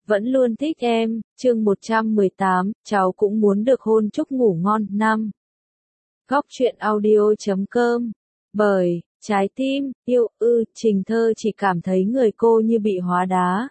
vẫn luôn thích em, chương 118, cháu cũng muốn được hôn chúc ngủ ngon. 5. Góc truyện audio.com. Bởi, trái tim, yêu, Trình Thơ chỉ cảm thấy người cô như bị hóa đá.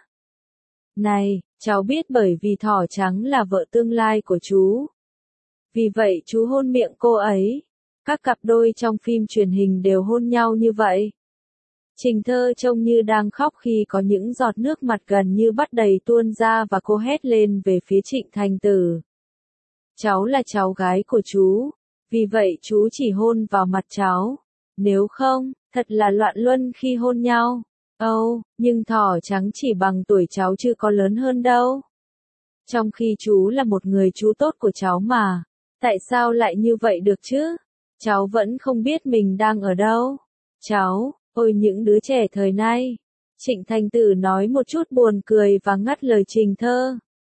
Này, cháu biết bởi vì thỏ trắng là vợ tương lai của chú. Vì vậy chú hôn miệng cô ấy. Các cặp đôi trong phim truyền hình đều hôn nhau như vậy. Trình Thơ trông như đang khóc khi có những giọt nước mặt gần như bắt đầy tuôn ra và cô hét lên về phía Trịnh Thành Tử. Cháu là cháu gái của chú, vì vậy chú chỉ hôn vào mặt cháu. Nếu không, thật là loạn luân khi hôn nhau. Nhưng thỏ trắng chỉ bằng tuổi cháu chứ có lớn hơn đâu. Trong khi chú là một người chú tốt của cháu mà. Tại sao lại như vậy được chứ? Cháu vẫn không biết mình đang ở đâu. Cháu, ôi những đứa trẻ thời nay. Trịnh Thành Tử nói một chút buồn cười và ngắt lời Trình Thơ.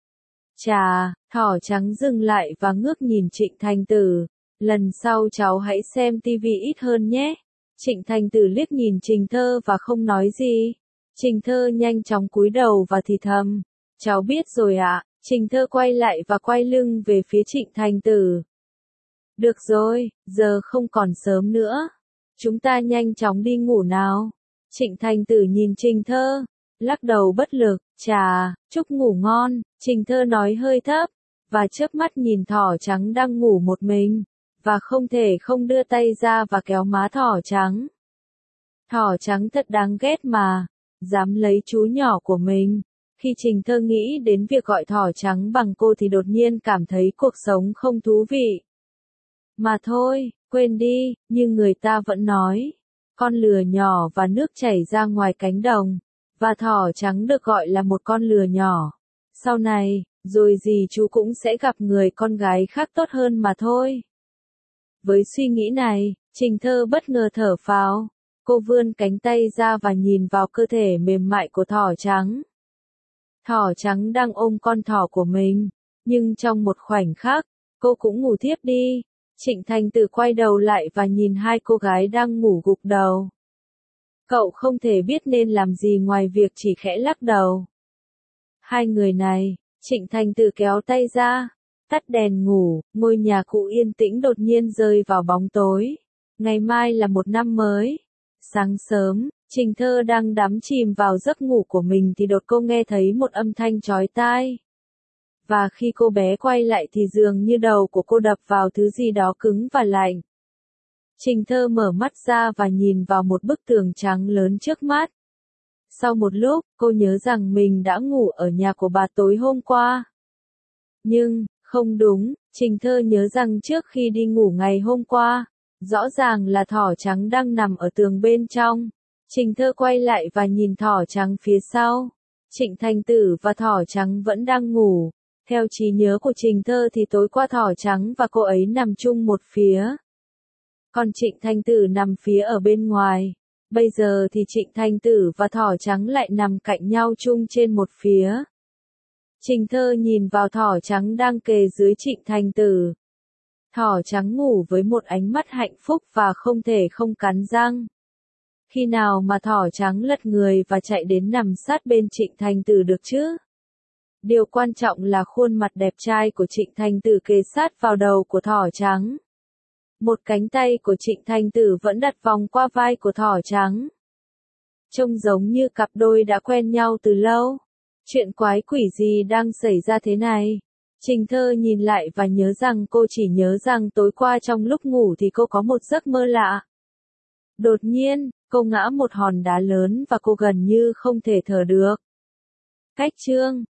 Chà, thỏ trắng dừng lại và ngước nhìn Trịnh Thành Tử. Lần sau cháu hãy xem tivi ít hơn nhé. Trịnh Thành Tử liếc nhìn Trình Thơ và không nói gì. Trình Thơ nhanh chóng cúi đầu và thì thầm. Cháu biết rồi ạ. Trình Thơ quay lại và quay lưng về phía Trịnh Thành Tử. Được rồi, giờ không còn sớm nữa. Chúng ta nhanh chóng đi ngủ nào. Trịnh Thành Tử nhìn Trình Thơ, lắc đầu bất lực. Chà, chúc ngủ ngon, Trình Thơ nói hơi thấp, và chớp mắt nhìn thỏ trắng đang ngủ một mình, và không thể không đưa tay ra và kéo má thỏ trắng. Thỏ trắng thật đáng ghét mà, dám lấy chú nhỏ của mình. Khi Trình Thơ nghĩ đến việc gọi thỏ trắng bằng cô thì đột nhiên cảm thấy cuộc sống không thú vị. Mà thôi, quên đi, như người ta vẫn nói, con lừa nhỏ và nước chảy ra ngoài cánh đồng, và thỏ trắng được gọi là một con lừa nhỏ. Sau này, rồi gì chú cũng sẽ gặp người con gái khác tốt hơn mà thôi. Với suy nghĩ này, Trình Thơ bất ngờ thở phào, cô vươn cánh tay ra và nhìn vào cơ thể mềm mại của thỏ trắng. Thỏ trắng đang ôm con thỏ của mình, nhưng trong một khoảnh khắc, cô cũng ngủ thiếp đi. Trịnh Thành Tử quay đầu lại và nhìn hai cô gái đang ngủ gục đầu. Cậu không thể biết nên làm gì ngoài việc chỉ khẽ lắc đầu. Hai người này, Trịnh Thành Tử kéo tay ra, tắt đèn ngủ, ngôi nhà cũ yên tĩnh đột nhiên rơi vào bóng tối. Ngày mai là một năm mới. Sáng sớm, Trình Thơ đang đắm chìm vào giấc ngủ của mình thì đột cô nghe thấy một âm thanh chói tai. Và khi cô bé quay lại thì dường như đầu của cô đập vào thứ gì đó cứng và lạnh. Trình Thơ mở mắt ra và nhìn vào một bức tường trắng lớn trước mắt. Sau một lúc, cô nhớ rằng mình đã ngủ ở nhà của bà tối hôm qua. Nhưng, không đúng, Trình Thơ nhớ rằng trước khi đi ngủ ngày hôm qua, rõ ràng là thỏ trắng đang nằm ở tường bên trong. Trình Thơ quay lại và nhìn thỏ trắng phía sau. Trịnh Thành Tử và thỏ trắng vẫn đang ngủ. Theo trí nhớ của Trình Thơ thì tối qua thỏ trắng và cô ấy nằm chung một phía. Còn Trịnh Thành Tử nằm phía ở bên ngoài. Bây giờ thì Trịnh Thành Tử và thỏ trắng lại nằm cạnh nhau chung trên một phía. Trình Thơ nhìn vào thỏ trắng đang kề dưới Trịnh Thành Tử. Thỏ trắng ngủ với một ánh mắt hạnh phúc và không thể không cắn răng. Khi nào mà thỏ trắng lật người và chạy đến nằm sát bên Trịnh Thành Tử được chứ? Điều quan trọng là khuôn mặt đẹp trai của Trịnh Thành Tử kề sát vào đầu của thỏ trắng. Một cánh tay của Trịnh Thành Tử vẫn đặt vòng qua vai của thỏ trắng. Trông giống như cặp đôi đã quen nhau từ lâu. Chuyện quái quỷ gì đang xảy ra thế này? Trình Thơ nhìn lại và nhớ rằng cô chỉ nhớ rằng tối qua trong lúc ngủ thì cô có một giấc mơ lạ. Đột nhiên, cô ngã một hòn đá lớn và cô gần như không thể thở được. Cách chương